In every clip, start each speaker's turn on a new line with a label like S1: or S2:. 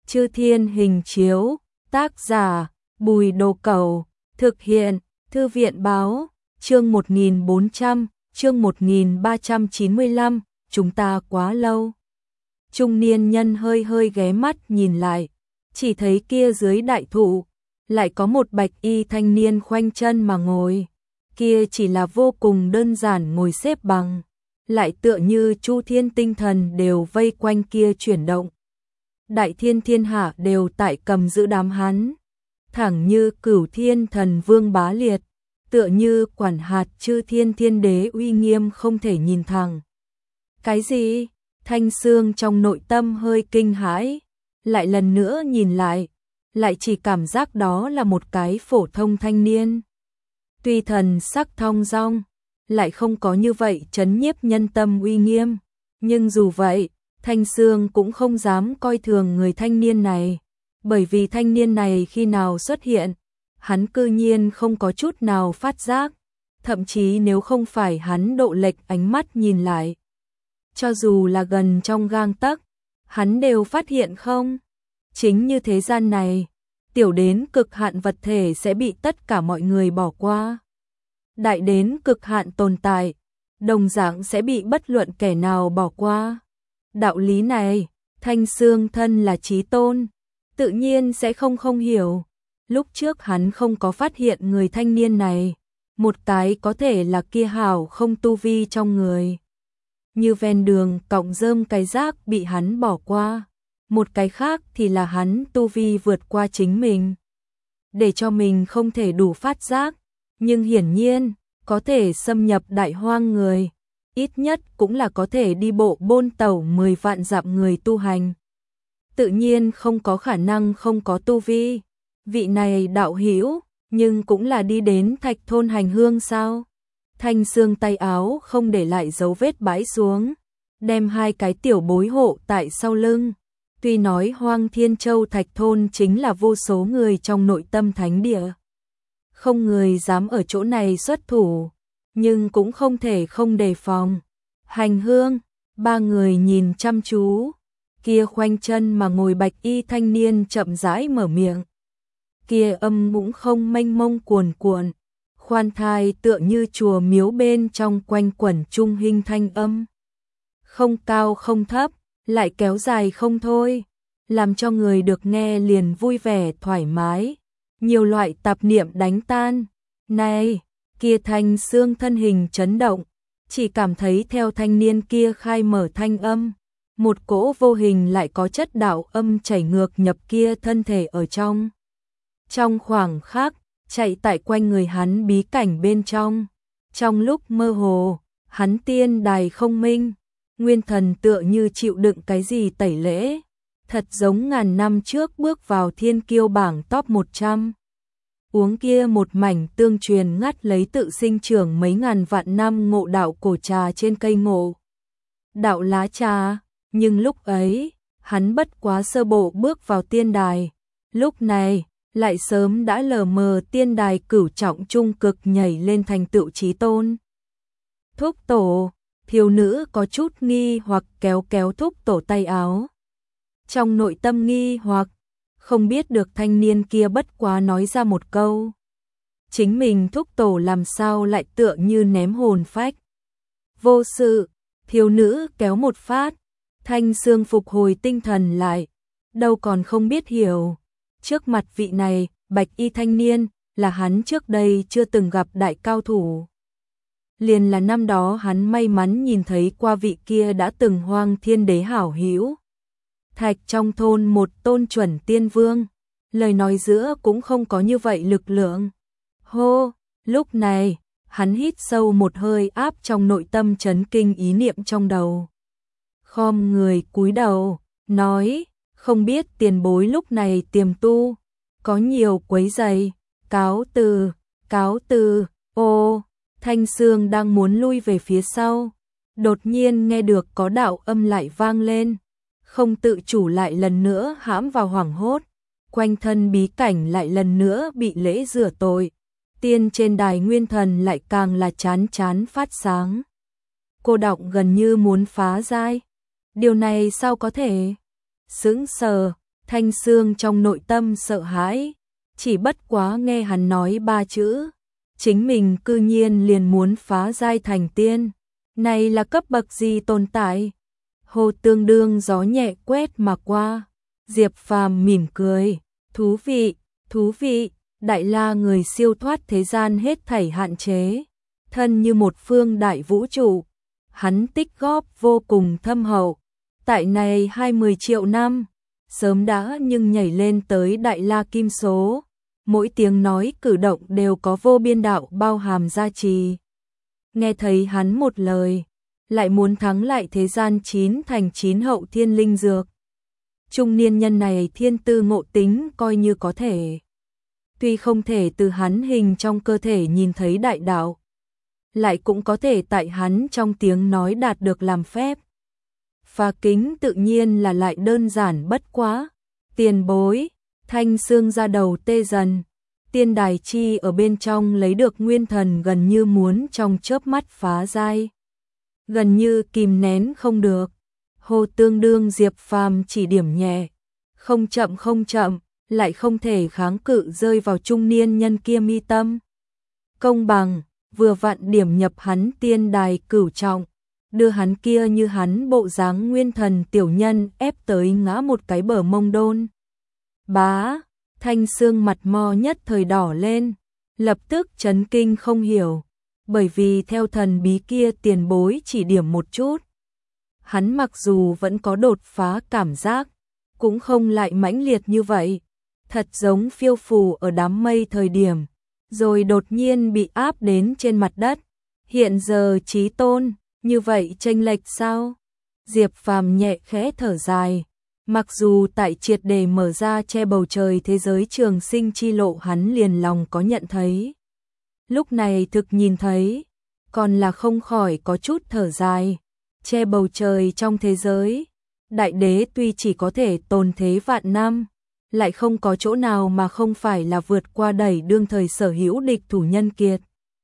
S1: Chư Thiên Hình Chiếu, tác giả, Bùi Đồ Cẩu, thực hiện, Thư viện Báo, chương 1400, chương 1395, chúng ta quá lâu. Trung niên nhân hơi hơi ghé mắt nhìn lại, chỉ thấy kia dưới đại thụ, lại có một bạch y thanh niên khoanh chân mà ngồi. Kia chỉ là vô cùng đơn giản ngồi xếp bằng, lại tựa như chu thiên tinh thần đều vây quanh kia chuyển động. Đại thiên thiên hạ đều tại cầm giữ đám hắn, thẳng như Cửu Thiên Thần Vương bá liệt, tựa như quản hạt chư thiên thiên đế uy nghiêm không thể nhìn thẳng. Cái gì? Thanh Sương trong nội tâm hơi kinh hãi, lại lần nữa nhìn lại chỉ cảm giác đó là một cái phổ thông thanh niên. Tuy thần sắc thong dong, lại không có như vậy trấn nhiếp nhân tâm uy nghiêm, nhưng dù vậy, Thanh Sương cũng không dám coi thường người thanh niên này, bởi vì thanh niên này khi nào xuất hiện, hắn cư nhiên không có chút nào phát giác, thậm chí nếu không phải hắn độ lệch ánh mắt nhìn lại, cho dù là gần trong gang tấc, hắn đều phát hiện không. Chính như thế gian này, tiểu đến cực hạn vật thể sẽ bị tất cả mọi người bỏ qua. Đại đến cực hạn tồn tại, đồng dạng sẽ bị bất luận kẻ nào bỏ qua. Đạo lý này, Thanh Sương thân là chí tôn, tự nhiên sẽ không hiểu. Lúc trước hắn không có phát hiện người thanh niên này, một cái có thể là kia hảo không tu vi trong người. Như ven đường cọng rơm cái rác bị hắn bỏ qua, một cái khác thì là hắn tu vi vượt qua chính mình. Để cho mình không thể đủ phát giác, nhưng hiển nhiên, có thể xâm nhập đại hoang người, ít nhất cũng là có thể đi bộ bôn tẩu 10 vạn dặm người tu hành. Tự nhiên không có khả năng không có tu vi. Vị này đạo hữu, nhưng cũng là đi đến Thạch thôn hành hương sao? Thanh Sương tay áo không để lại dấu vết bãi xuống, đem hai cái tiểu bối hộ tại sau lưng. Tuy nói Hoang Thiên Châu Thạch thôn chính là vô số người trong nội tâm thánh địa, không người dám ở chỗ này xuất thủ, nhưng cũng không thể không đề phòng. Hành hương, ba người nhìn chăm chú, kia khoanh chân mà ngồi bạch y thanh niên chậm rãi mở miệng. Kia âm cũng không mênh mông cuồn cuộn, khoan thai tựa như chùa miếu bên trong quanh quẩn trung hình thanh âm. Không cao không thấp, lại kéo dài không thôi, làm cho người được nghe liền vui vẻ thoải mái, nhiều loại tạp niệm đánh tan. Này, kia Thanh Sương thân hình chấn động, chỉ cảm thấy theo thanh niên kia khai mở thanh âm, một cỗ vô hình lại có chất đạo âm chảy ngược nhập kia thân thể ở trong. Trong khoảng khắc, chạy tại quanh người hắn bí cảnh bên trong lúc mơ hồ, hắn tiên đài không minh, nguyên thần tựa như chịu đựng cái gì tẩy lễ, thật giống ngàn năm trước bước vào thiên kiêu bảng top 100. Uống kia một mảnh tương truyền ngắt lấy tự sinh trưởng mấy ngàn vạn năm ngộ đạo cổ trà trên cây ngộ đạo lá trà, nhưng lúc ấy, hắn bất quá sơ bộ bước vào tiên đài, lúc này, lại sớm đã lờ mờ tiên đài cửu trọng trung cực nhảy lên thành tựu chí tôn. Thúc tổ, thiếu nữ có chút nghi hoặc kéo kéo thúc tổ tay áo. Trong nội tâm nghi hoặc, không biết được thanh niên kia bất quá nói ra một câu. Chính mình thúc tổ làm sao lại tựa như ném hồn phách. Vô sự, thiếu nữ kéo một phát, Thanh Sương phục hồi tinh thần lại, đâu còn không biết hiểu. Trước mặt vị này, bạch y thanh niên, là hắn trước đây chưa từng gặp đại cao thủ. Liền là năm đó hắn may mắn nhìn thấy qua vị kia đã từng Hoang Thiên Đế hảo hữu. Thạch trong thôn một tôn chuẩn tiên vương, lời nói giữa cũng không có như vậy lực lượng. Hô, lúc này, hắn hít sâu một hơi áp trong nội tâm chấn kinh ý niệm trong đầu. Khom người cúi đầu, nói, không biết tiền bối lúc này tiềm tu, có nhiều quấy rầy, cáo từ, ô, Thanh Sương đang muốn lui về phía sau, đột nhiên nghe được có đạo âm lại vang lên, không tự chủ lại lần nữa hãm vào hoảng hốt, quanh thân bí cảnh lại lần nữa bị lễ rửa tội, tiên trên đài nguyên thần lại càng là chán phát sáng. Cô đọng gần như muốn phá giai, điều này sao có thể? Sững sờ, Thanh Sương trong nội tâm sợ hãi, chỉ bất quá nghe hắn nói 3 chữ, chính mình cư nhiên liền muốn phá giai thành tiên, này là cấp bậc gì tồn tại? Hồ Tương Đương gió nhẹ quét mà qua, Diệp Phàm mỉm cười, thú vị, Đại La người siêu thoát thế gian hết thảy hạn chế, thân như một phương đại vũ trụ, hắn tích góp vô cùng thâm hậu, tại này 20 triệu năm, sớm đã nhưng nhảy lên tới Đại La kim số, mỗi tiếng nói cử động đều có vô biên đạo bao hàm gia trì. Nghe thấy hắn một lời, lại muốn thắng lại thế gian 9 thành 9 hậu thiên linh dược. Trung niên nhân này thiên tư ngộ tính coi như có thể. Tuy không thể từ hắn hình trong cơ thể nhìn thấy đại đạo, lại cũng có thể tại hắn trong tiếng nói đạt được làm phép. Phá kính tự nhiên là lại đơn giản bất quá. Tiền bối, Thanh Sương ra đầu tê dần. Tiên đài chi ở bên trong lấy được nguyên thần gần như muốn trong chớp mắt phá giai. Gần như kìm nén không được. Hồ Tương Đương Diệp Phàm chỉ điểm nhẹ. Không chậm, lại không thể kháng cự rơi vào trung niên nhân kia mi tâm. Công bằng, vừa vặn điểm nhập hắn tiên đài cửu trọng. Đưa hắn kia như hắn bộ dáng nguyên thần tiểu nhân ép tới ngã một cái bờ mông đôn. Bá, Thanh Sương mặt mo nhất thời đỏ lên, lập tức chấn kinh không hiểu, bởi vì theo thần bí kia tiền bối chỉ điểm một chút. Hắn mặc dù vẫn có đột phá cảm giác, cũng không lại mãnh liệt như vậy, thật giống phiêu phù ở đám mây thời điểm, rồi đột nhiên bị áp đến trên mặt đất. Hiện giờ chí tôn, như vậy chênh lệch sao? Diệp Phàm nhẹ khẽ thở dài. Mặc dù tại triệt để mở ra che bầu trời thế giới trường sinh chi lộ hắn liền lòng có nhận thấy. Lúc này thực nhìn thấy, còn là không khỏi có chút thở dài. Che bầu trời trong thế giới, đại đế tuy chỉ có thể tồn thế vạn năm, lại không có chỗ nào mà không phải là vượt qua đẩy đương thời sở hữu địch thủ nhân kiệt.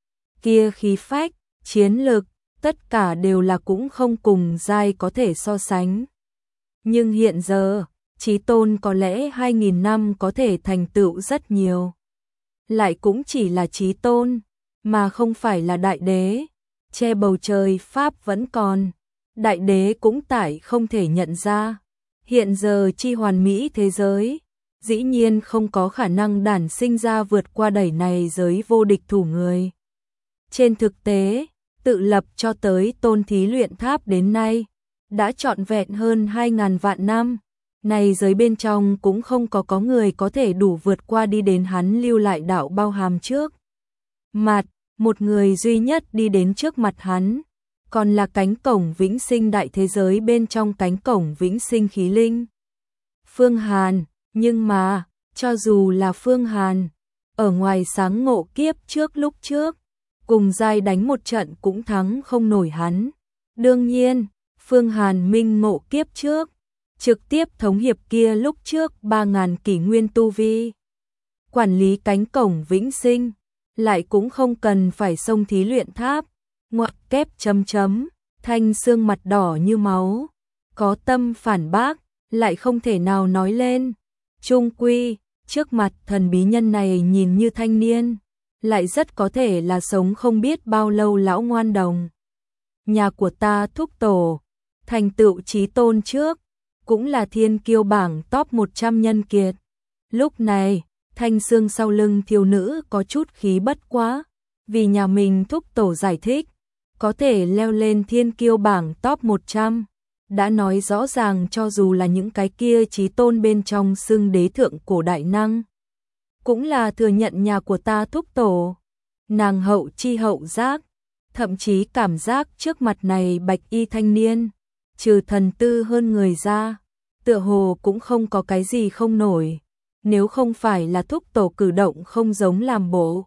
S1: Kia khí phách, chiến lực, tất cả đều là cũng không cùng giai có thể so sánh. Nhưng hiện giờ, chí tôn có lẽ 2.000 năm có thể thành tựu rất nhiều. Lại cũng chỉ là chí tôn, mà không phải là đại đế. Che bầu trời Pháp vẫn còn, đại đế cũng tại không thể nhận ra. Hiện giờ chi hoàn mỹ thế giới, dĩ nhiên không có khả năng đản sinh ra vượt qua đẩy này giới vô địch thủ người. Trên thực tế, tự lập cho tới tôn thí luyện tháp đến nay, đã trọn vẹn hơn 2.000 vạn năm, này giới bên trong cũng không có người có thể đủ vượt qua đi đến hắn lưu lại đạo bao hàm trước. Mặt, một người duy nhất đi đến trước mặt hắn, còn là cánh cổng vĩnh sinh đại thế giới bên trong cánh cổng vĩnh sinh khí linh. Phương Hàn, nhưng mà, cho dù là Phương Hàn, ở ngoài sáng ngộ kiếp trước lúc trước, cùng giai đánh một trận cũng thắng không nổi hắn. Đương nhiên, Phương Hàn minh ngộ kiếp trước, trực tiếp thống hiệp kia lúc trước 3.000 kỷ nguyên tu vi. Quản lý cánh cổng vĩnh sinh, lại cũng không cần phải xông thí luyện tháp, ngoặc kép chấm, Thanh Sương mặt đỏ như máu, có tâm phản bác, lại không thể nào nói lên. Trung quy, trước mặt thần bí nhân này nhìn như thanh niên, lại rất có thể là sống không biết bao lâu lão ngoan đồng. Nhà của ta thúc tổ, thành tựu chí tôn trước, cũng là thiên kiêu bảng top 100 nhân kiệt. Lúc này, Thanh Sương sau lưng thiếu nữ có chút khí bất quá, vì nhà mình thúc tổ giải thích, có thể leo lên thiên kiêu bảng top 100, đã nói rõ ràng cho dù là những cái kia chí tôn bên trong xưng đế thượng cổ đại năng, cũng là thừa nhận nhà của ta thúc tổ. Nàng hậu chi hậu giác, thậm chí cảm giác trước mặt này bạch y thanh niên, trừ thần tư hơn người ra, tựa hồ cũng không có cái gì không nổi, nếu không phải là thúc tổ cử động không giống làm bộ.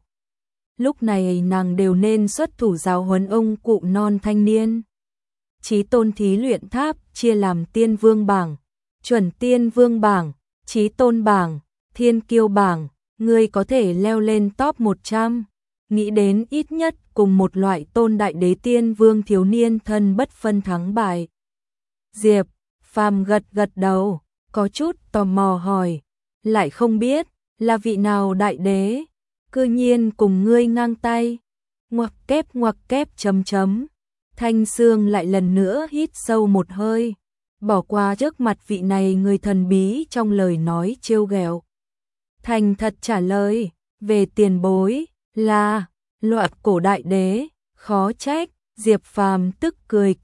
S1: Lúc này nàng đều nên xuất thủ giáo huấn ông cụ non thanh niên. Chí tôn thí luyện tháp chia làm tiên vương bảng, chuẩn tiên vương bảng, chí tôn bảng, thiên kiêu bảng, người có thể leo lên top 100. Nghĩ đến ít nhất cùng một loại tôn đại đế tiên vương thiếu niên thân bất phân thắng bại. Diệp Phàm gật gật đầu, có chút tò mò hỏi, lại không biết là vị nào đại đế, cư nhiên cùng ngươi ngang tay. Ngoặc kép chấm chấm. Thanh Sương lại lần nữa hít sâu một hơi, bỏ qua trước mặt vị này người thần bí trong lời nói trêu ghẹo. Thành thật trả lời, về tiền bối, là loạt cổ đại đế, khó trách. Diệp Phàm tức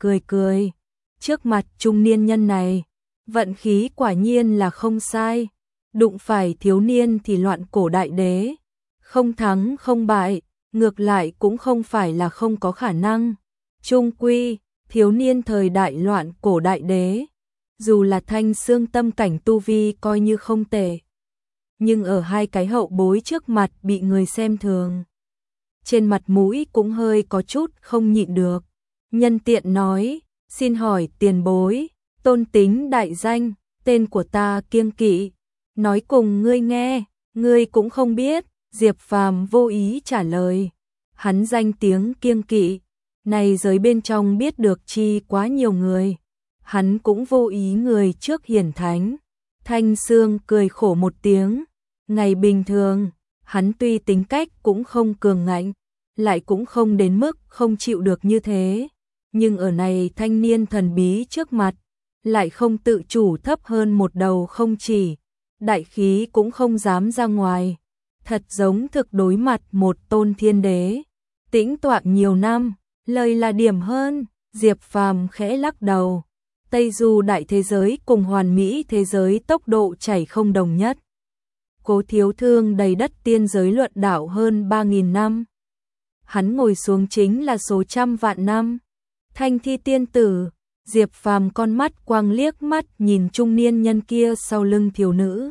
S1: cười. Trước mặt trung niên nhân này, vận khí quả nhiên là không sai, đụng phải thiếu niên thì loạn cổ đại đế, không thắng không bại, ngược lại cũng không phải là không có khả năng. Chung quy, thiếu niên thời đại loạn cổ đại đế, dù là Thanh Sương tâm cảnh tu vi coi như không tệ, nhưng ở hai cái hậu bối trước mặt bị người xem thường, trên mặt mũi cũng hơi có chút không nhịn được. Nhân tiện nói, xin hỏi tiền bối, tôn tính đại danh, tên của ta Kiêng Kỵ, nói cùng ngươi nghe, ngươi cũng không biết. Diệp Phàm vô ý trả lời, hắn danh tiếng Kiêng Kỵ, này giới bên trong biết được chi quá nhiều người, hắn cũng vô ý người trước hiển thánh. Thanh Sương cười khổ một tiếng, ngày bình thường, hắn tuy tính cách cũng không cường ngạnh, lại cũng không đến mức không chịu được như thế, nhưng ở này thanh niên thần bí trước mặt, lại không tự chủ thấp hơn một đầu không chỉ, đại khí cũng không dám ra ngoài, thật giống thực đối mặt một tôn thiên đế, tĩnh tọa nhiều năm, lời là điểm hơn. Diệp Phàm khẽ lắc đầu, Tây Du đại thế giới cùng hoàn mỹ thế giới tốc độ chảy không đồng nhất. Cố Thiếu Thương đầy đất tiên giới luận đạo hơn 3.000 năm. Hắn ngồi xuống chính là số trăm vạn năm. Thanh Thi tiên tử, Diệp Phàm con mắt quang liếc mắt nhìn trung niên nhân kia sau lưng thiếu nữ.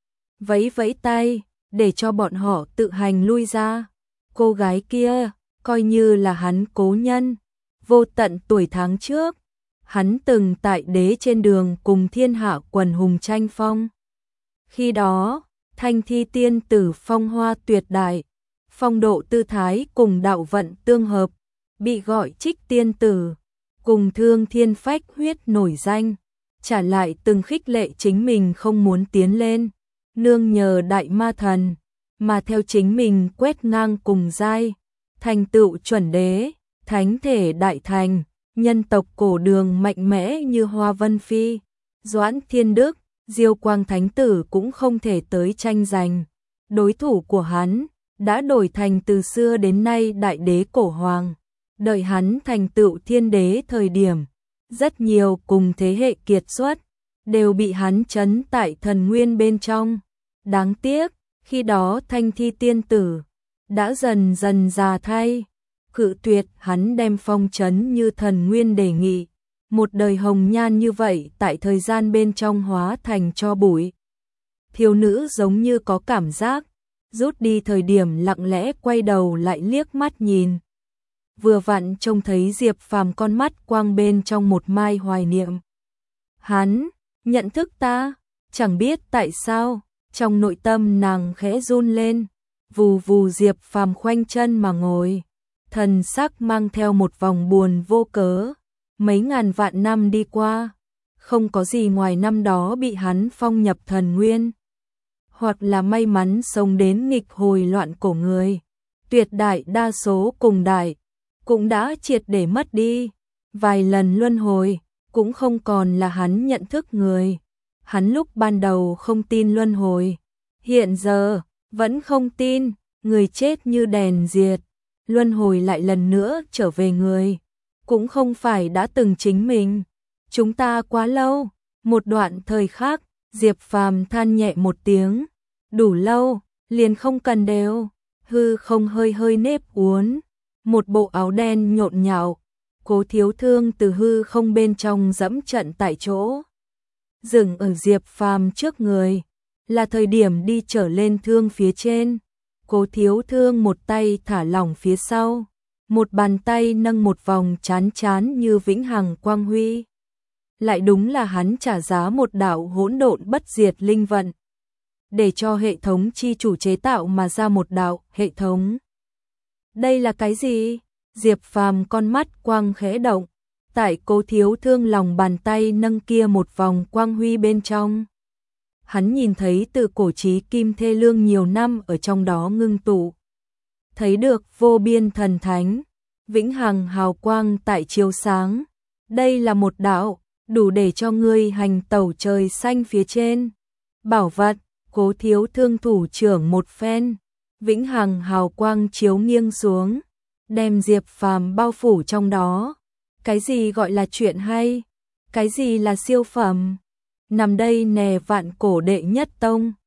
S1: Vẫy vẫy tay, để cho bọn họ tự hành lui ra. Cô gái kia, coi như là hắn cố nhân. Vô tận tuổi tháng trước, hắn từng tại đế trên đường cùng thiên hạ quần hùng tranh phong. Khi đó, Thanh Thi tiên tử phong hoa tuyệt đại, phong độ tư thái cùng đạo vận tương hợp, bị gọi Trích tiên tử, cùng Thương Thiên phách huyết nổi danh, trả lại từng khích lệ chính mình không muốn tiến lên, nương nhờ đại ma thần, mà theo chính mình quét ngang cùng giai, thành tựu chuẩn đế, thánh thể đại thành, nhân tộc cổ đường mạnh mẽ như Hoa Vân Phi, Doãn Thiên Đức, Diêu Quang Thánh Tử cũng không thể tới tranh giành. Đối thủ của hắn đã đổi thành từ xưa đến nay đại đế cổ hoàng. Đợi hắn thành tựu thiên đế thời điểm, rất nhiều cùng thế hệ kiệt xuất đều bị hắn trấn tại thần nguyên bên trong. Đáng tiếc, khi đó Thanh Thi tiên tử đã dần dần già thay, cự tuyệt hắn đem phong trấn như thần nguyên đề nghị. Một đời hồng nhan như vậy tại thời gian bên trong hóa thành tro bụi. Thiếu nữ giống như có cảm giác, rút đi thời điểm lặng lẽ quay đầu lại liếc mắt nhìn. Vừa vặn trông thấy Diệp Phàm con mắt quang bên trong một mai hoài niệm. Hắn, nhận thức ta, chẳng biết tại sao, trong nội tâm nàng khẽ run lên, vù vù. Diệp Phàm khoanh chân mà ngồi, thần sắc mang theo một vòng buồn vô cớ. Mấy ngàn vạn năm đi qua, không có gì ngoài năm đó bị hắn phong nhập thần nguyên, hoặc là may mắn sống đến nghịch hồi loạn cổ người. Tuyệt đại đa số cùng đại, cũng đã triệt để mất đi. Vài lần luân hồi, cũng không còn là hắn nhận thức người. Hắn lúc ban đầu không tin luân hồi, hiện giờ vẫn không tin, người chết như đèn diệt, luân hồi lại lần nữa trở về người. Cũng không phải đã từng chính mình. Chúng ta quá lâu. Một đoạn thời khác, Diệp Phàm than nhẹ một tiếng. Đủ lâu, liền không cần đều. Hư không hơi hơi nếp uốn. Một bộ áo đen nhộn nhạo. Cố Thiếu Thương từ hư không bên trong dẫm trận tại chỗ. Dừng ở Diệp Phàm trước người. Là thời điểm đi trở lên thương phía trên. Cố Thiếu Thương một tay thả lỏng phía sau. Một bàn tay nâng một vòng chán chán như vĩnh hằng quang huy. Lại đúng là hắn trả giá một đạo hỗn độn bất diệt linh vận, để cho hệ thống chi chủ chế tạo mà ra một đạo hệ thống. Đây là cái gì? Diệp Phàm con mắt quang khẽ động, tại Cố Thiếu Thương lòng bàn tay nâng kia một vòng quang huy bên trong, hắn nhìn thấy từ cổ chí kim thê lương nhiều năm ở trong đó ngưng tụ. Thấy được vô biên thần thánh, vĩnh hằng hào quang tại chiếu sáng. Đây là một đạo, đủ để cho ngươi hành tẩu trời xanh phía trên. Bảo vật, Cố Thiếu Thương thủ trưởng một phen, vĩnh hằng hào quang chiếu nghiêng xuống, đem Diệp Phàm bao phủ trong đó. Cái gì gọi là chuyện hay? Cái gì là siêu phẩm? Nằm đây nè vạn cổ đệ nhất tông.